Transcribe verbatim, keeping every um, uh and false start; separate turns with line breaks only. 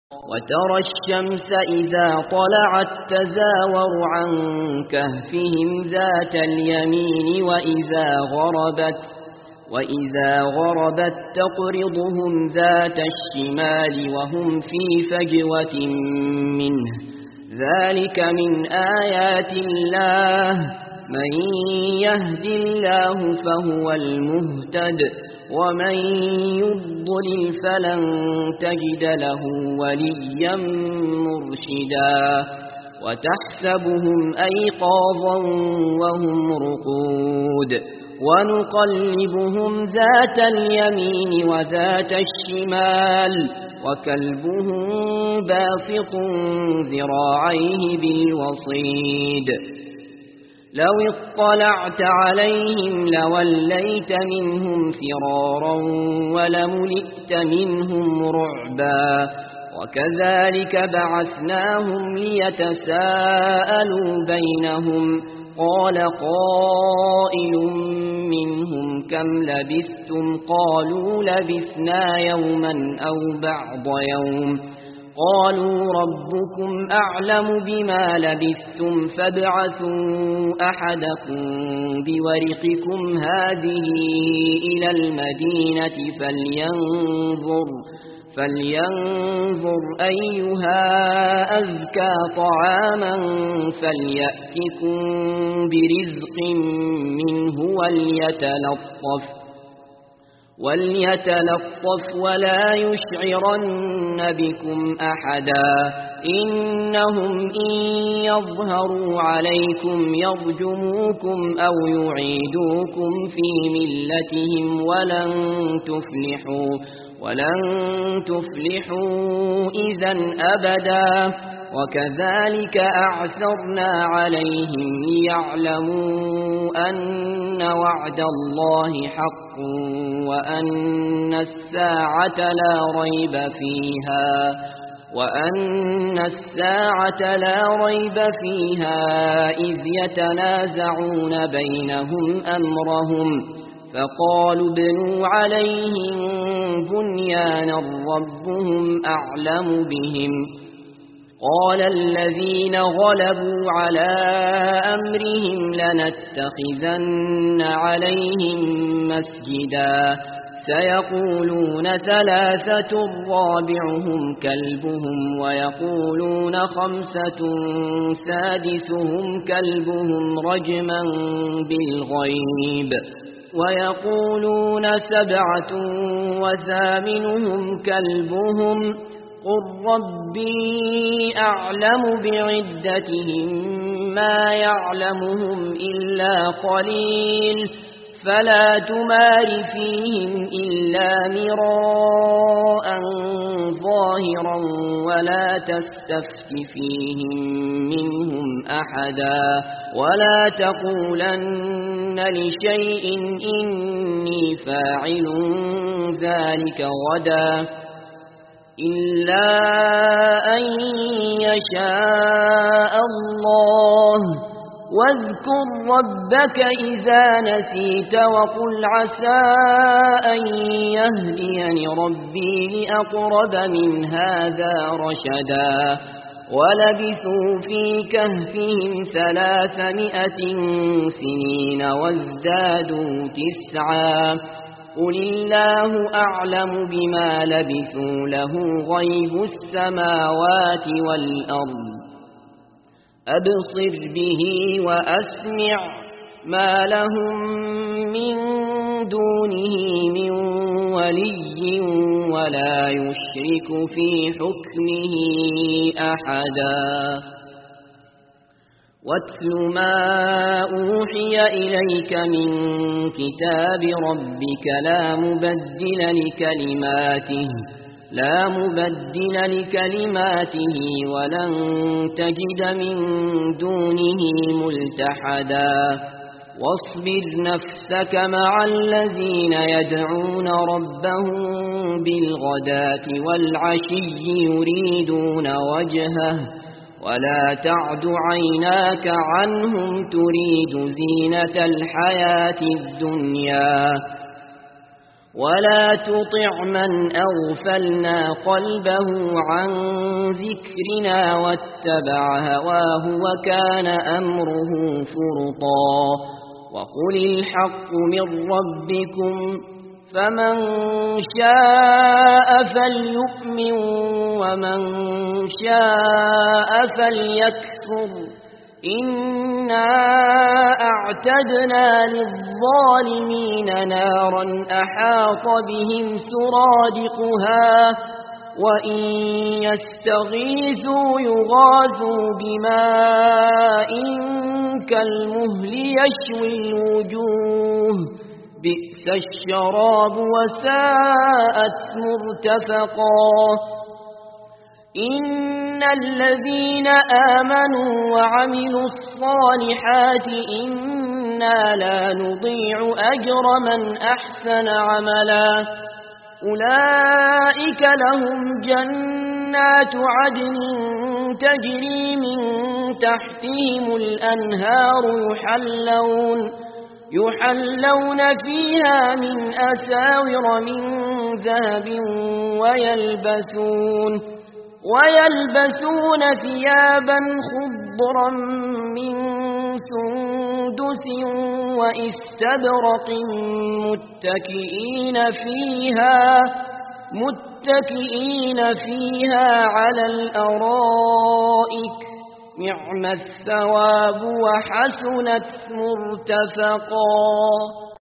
وترى الشمس إذا طلعت تزاور عن كهفهم ذات اليمين وإذا غربت وإذا غربت تقرضهم ذات الشمال وهم في فجوة منه ذلك من آيات الله من يهد الله فهو المهتد ومن يضلل فلن تجد له وليا مرشدا وتحسبهم أيقاظا وهم رقود ونقلبهم ذات اليمين وذات الشمال وكلبهم باسط ذراعيه بالوصيد لو اطلعت عليهم لوليت منهم فرارا ولملئت منهم رعبا وكذلك بعثناهم ليتساءلوا بينهم قال قائل منهم كم لبثتم قالوا لبثنا يوما أو بعض يوم قالوا ربكم أعلم بما لبثتم فابعثوا أحدكم بورقكم هذه إلى المدينة فلينظر فلينظر أيها أزكى طعاما فليأتكم برزق منه وليتلطف وليتلطف ولا يشعرن بكم أحدا إنهم إن يظهروا عليكم يرجموكم أو يعيدوكم في ملتهم ولن تفلحوا ولن تفلحوا إذا أبدا وكذلك أعثرنا عليهم ليعلموا أن وعد الله حق وأن الساعة لا ريب فيها وأن الساعة لا ريب فيها إذ يتنازعون بينهم أمرهم فقالوا ابنوا عليهم بنيانا ربهم أعلم بهم قال الذين غلبوا على أمرهم لنتخذن عليهم مسجدا سيقولون ثلاثة رابعهم كلبهم ويقولون خمسة سادسهم كلبهم رجما بالغيب ويقولون سبعة وثامنهم كلبهم قل ربي أعلم بعدتهم ما يعلمهم إلا قليل فلا تمار فيهم إلا مراء ظاهرا ولا تستفت فيهم منهم أحدا ولا تقولن لشيء إني فاعل ذلك غدا إلا أن يشاء الله واذكر ربك إذا نسيت وقل عسى أن يهديني ربي لأقرب من هذا رشدا ولبثوا في كهفهم ثلاثمائة سنين وازدادوا تسعا قل الله أعلم بما لبثوا له غيب السماوات والأرض أبصر به وأسمع ما لهم من دونه من ولي ولا يشرك في حكمه أحدا واتل ما أوحي إليك من كتاب ربك لا مبدل لكلماته لا مبدل لكلماته ولن تجد من دونه ملتحدا واصبر نفسك مع الذين يدعون ربهم بالغداة والعشي يريدون وجهه ولا تعد عيناك عنهم تريد زينة الحياة الدنيا ولا تطع من أغفلنا قلبه عن ذكرنا واتبع هواه وكان أمره فرطا وقل الحق من ربكم فمن شاء فليؤمن ومن شاء فليكفر إنا أعتدنا للظالمين نارا أحاط بهم سرادقها وإن يستغيثوا يغاثوا بماء كالمهل يشوي الوجوه بئس الشراب وساءت مرتفقا إن الذين آمنوا وعملوا الصالحات إنا لا نضيع أجر من أحسن عملا أولئك لهم جنات عدن تجري من تحتهم الأنهار يحلون يحلون فيها من أساور من ذهب ويلبسون ويلبسون ثيابا خضرا من سندس واستبرق متكئين فيها متكئين فيها على الأرائك نعم الثواب وحسنت مرتفقا.